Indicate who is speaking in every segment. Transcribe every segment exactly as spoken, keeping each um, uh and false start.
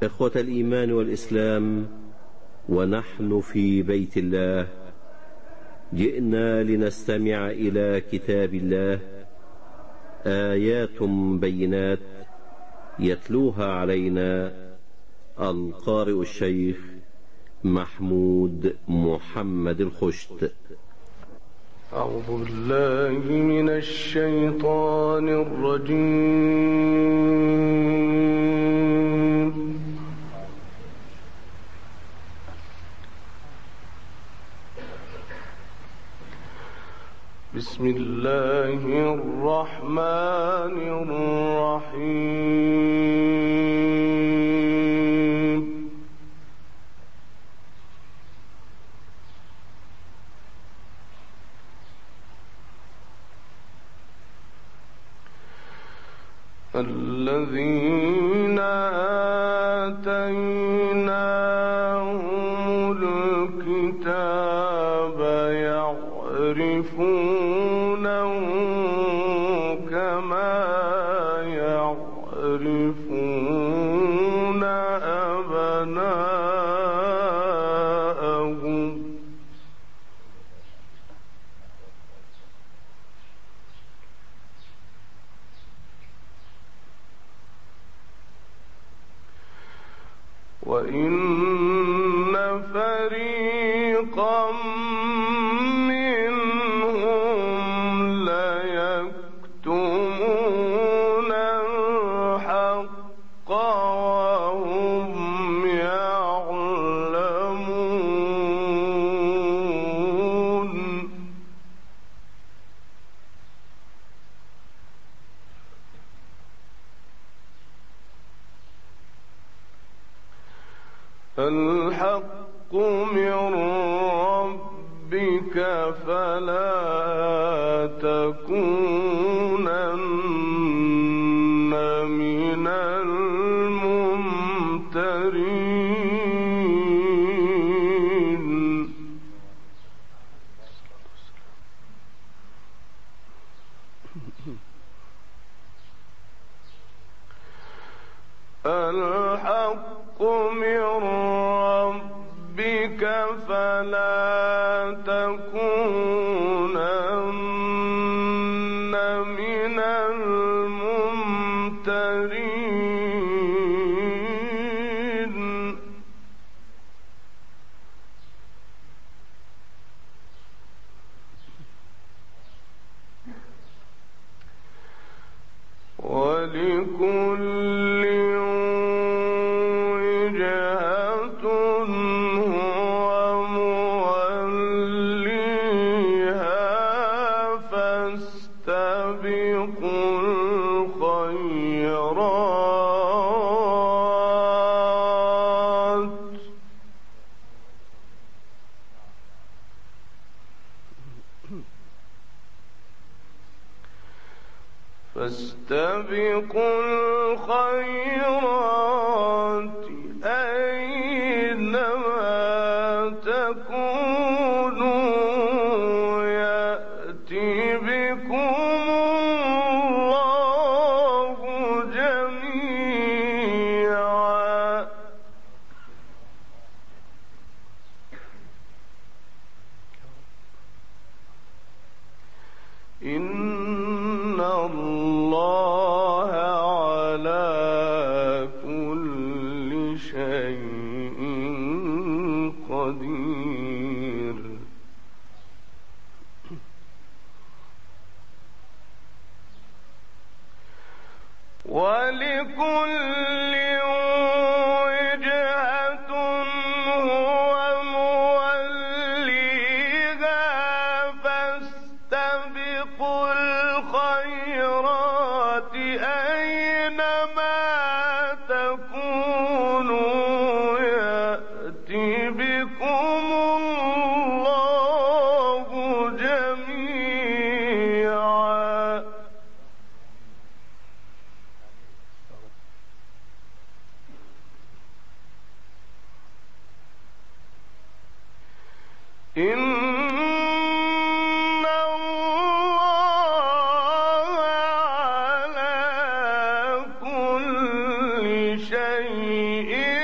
Speaker 1: إخوة الإيمان والإسلام، ونحن في بيت الله جئنا لنستمع إلى كتاب الله، آيات بينات يتلوها علينا القارئ الشيخ محمود محمد الخشت.
Speaker 2: أعوذ بالله من الشيطان الرجيم. بسم الله الرحمن الرحيم. الذين آتيناهم الكتاب يعرفونه كما يعرفون أبناءهم. وإن فريقا منهم ليكتمون الحق وهم يعلمون. الحق من ربك فلا تكونن من الممترين. الحق من ربك فلا تكونن من الممترين. ولكل وجهة هو موليها فاستبقوا الخيرات. فاستبقوا الخيرات أينما تكونوا يأتي بكم الله جميعا. إن الله على كل شيء قدير. ولكل وجهة هو موليها فاستبقوا الخيرات أينما تكونوا يأتي بكم الله جميعا. إن الله على كل شيء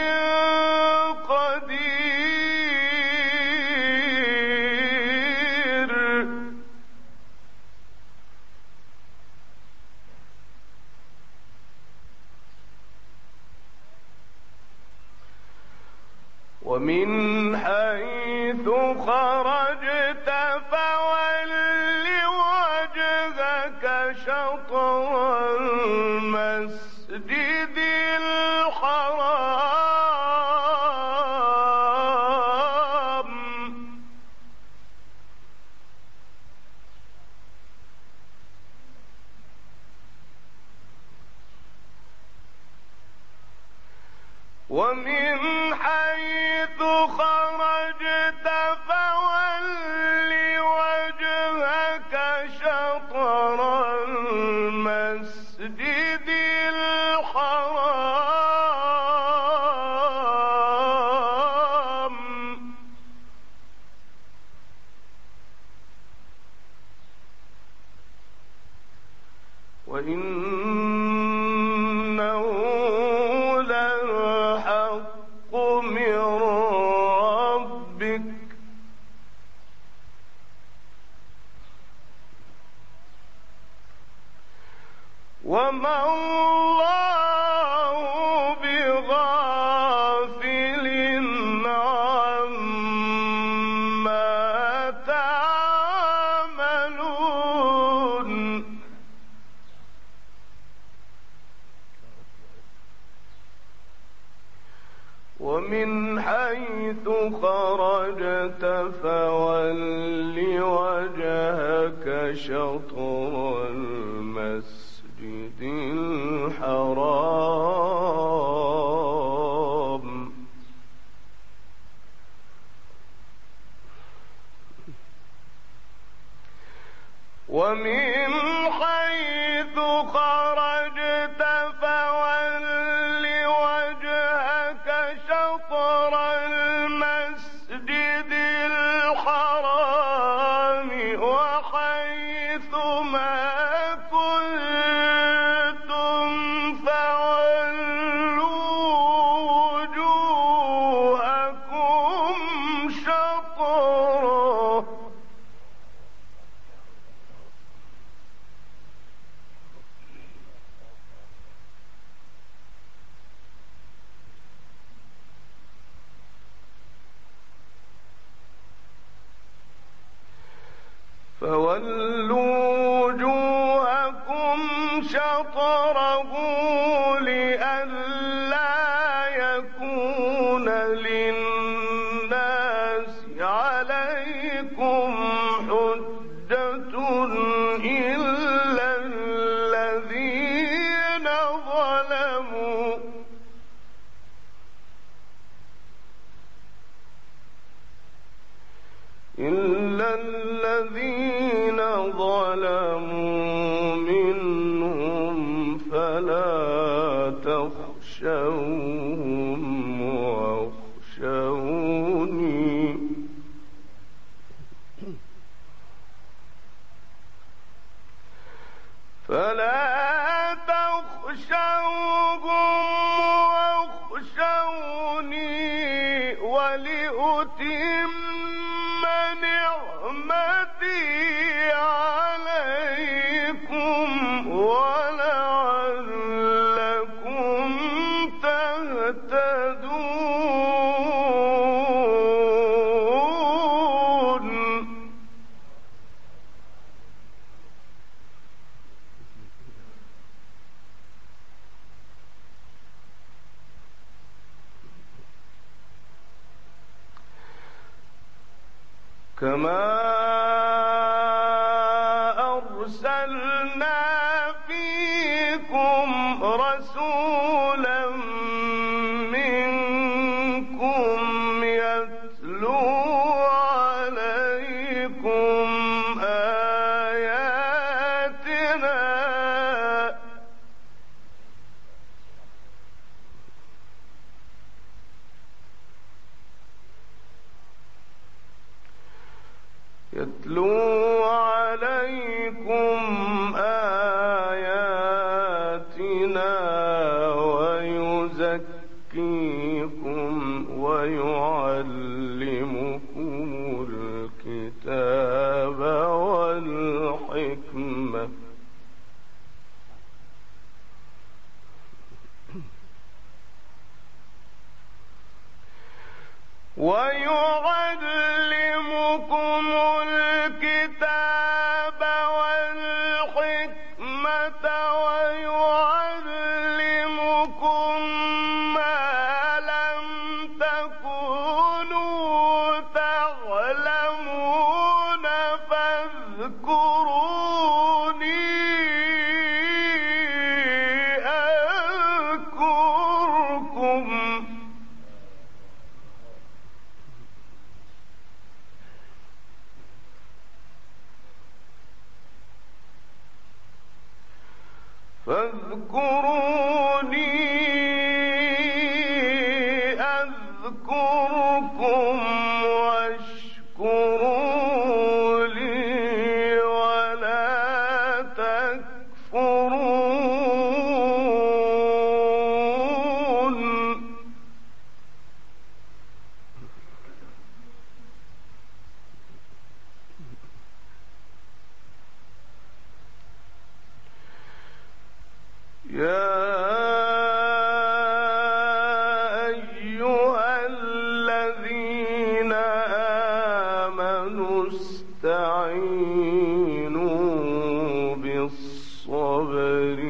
Speaker 2: ومن حيث خرجت فول وجهك شطر المسجد الحرام ومن حيث خرجت فول وجهك شطر المسجد الحرام وإنه للحق من ربك وما الله بغافل عما تعملون ومن حيث خرجت فول وجهك شطر المسجد الحرام ومن حيث خرجت فول وجهك شطر المسجد الحرام وحيث ما كنتم فولوا وجوهكم شطره فولوا وجوهكم شطره لئلا يكون للناس عليكم حجة إلا الذين ظلموا إلا الذين ظلموا منهم فلا تخشوهم واخشوني فلا تخشوهم واخشوني ولأتم نعمتي عليكم ولعلكم تهتدون كما أرسلنا فيكم رسولا منكم يتلو عليكم آياتنا يتلو عليكم آياتنا ويزكيكم ويعلمكم الكتاب والحكمة ويعلمكم الكتاب والحكمة ويعلمكم ما لم تكونوا تعلمون فاذكروني أذكركم فاذكروني أذكركم واشكروا لي ولا تكفرون يا أيها الذين آمنوا استعينوا بالصبر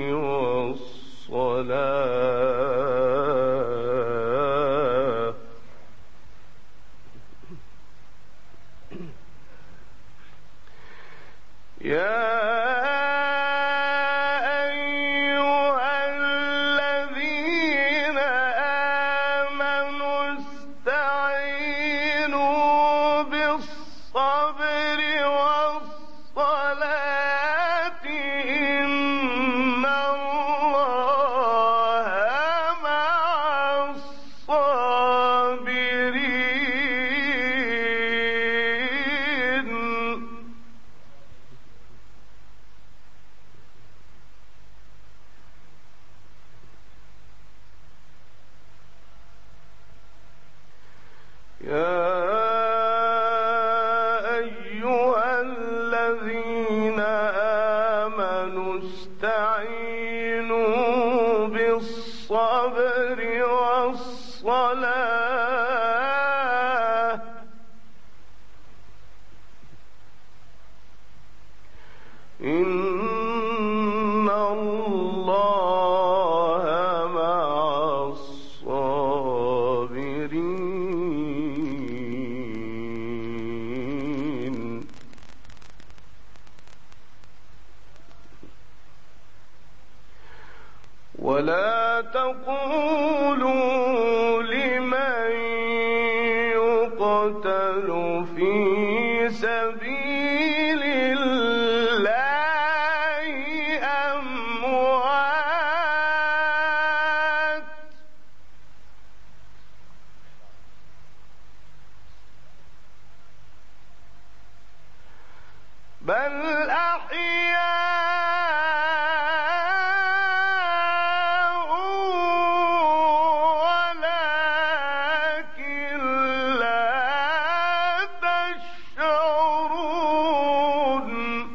Speaker 2: والصلاة يا إن الله مع الصابرين ولا تقولوا لمن يقتل في سبيل الله أموات بل أحياء ولكن لا تشعرون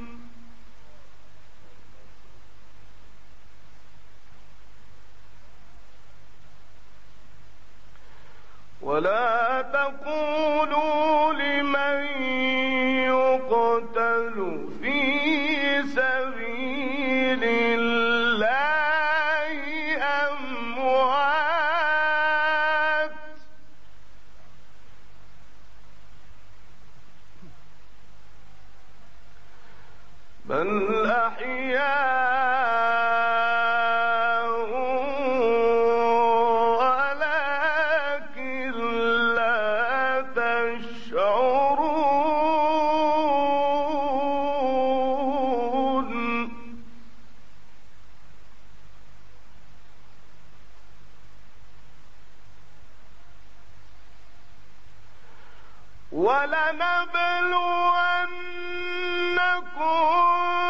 Speaker 2: ولا تقولوا لمن يقتل في سبيل الله أموات بل أحياء ولكن لا تشعرون ولنبلونكم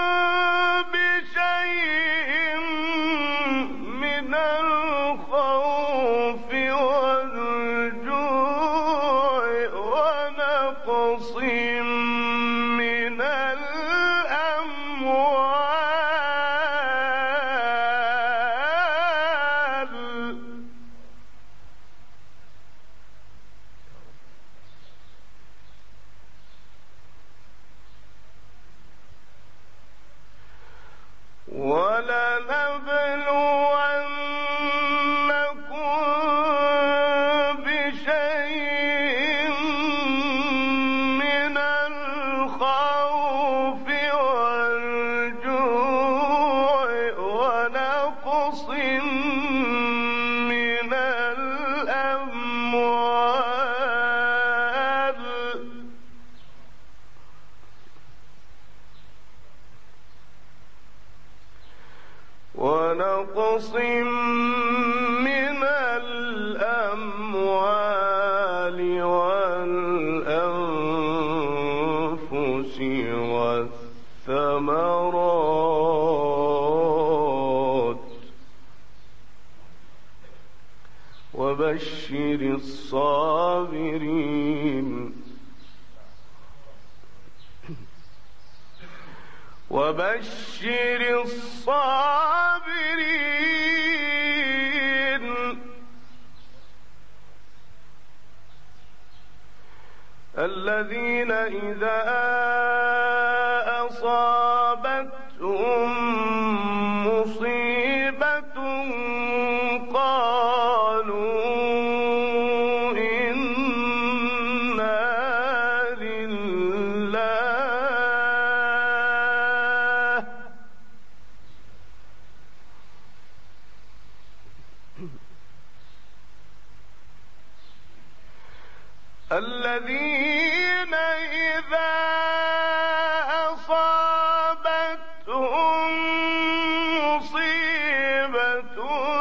Speaker 2: بشيء من الخوف والجوع ونقص من الأموال ونقص من الأموال والأنفس والثمرات وبشر الصابرين وبشر الصابرين الذين إذا أصابتهم مصيبة قالوا الذين إذا أصابتهم مصيبة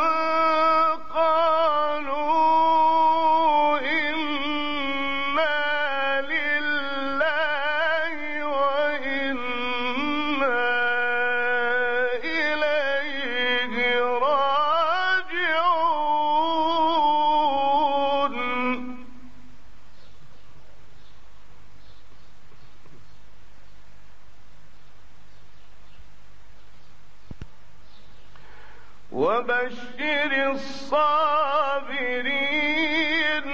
Speaker 2: قالوا إنا لله وإنا إليه راجعون وبشر الصابرين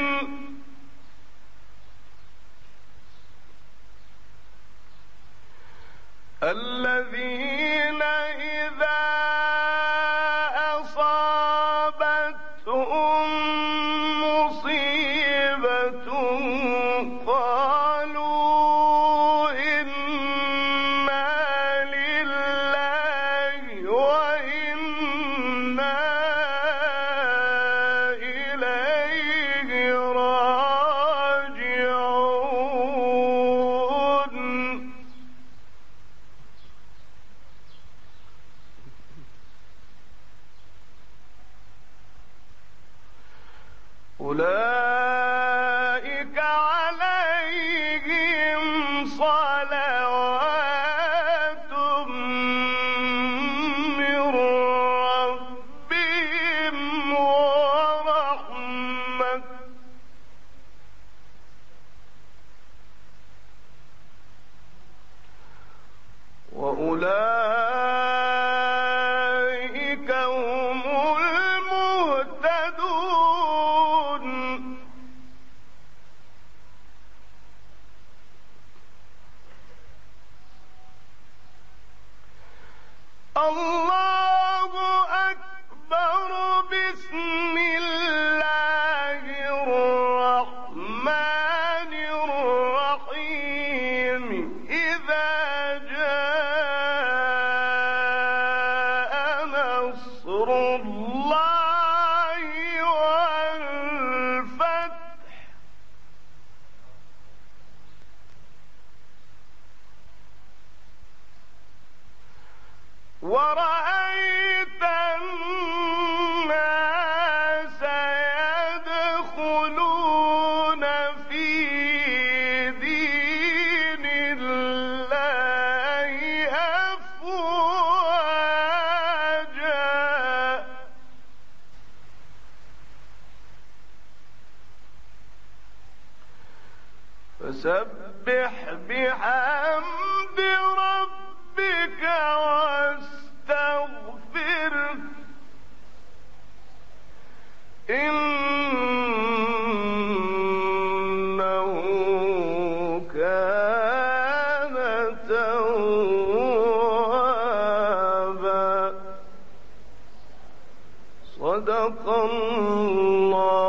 Speaker 2: الذين إذا أصابتهم مصيبة قالوا إنا لله وإنا إليه راجعون أولئك عليهم صلوات من ربهم ورحمة وأولئك هم المهتدون الله أكبر بسم الله الرحمن الرحيم إذا جاء نصر الله والفتح ورأيت الناس يدخلون في دين الله أفواجا فسبح بحمد ربك واستغفره إنه كان توابا صدق الله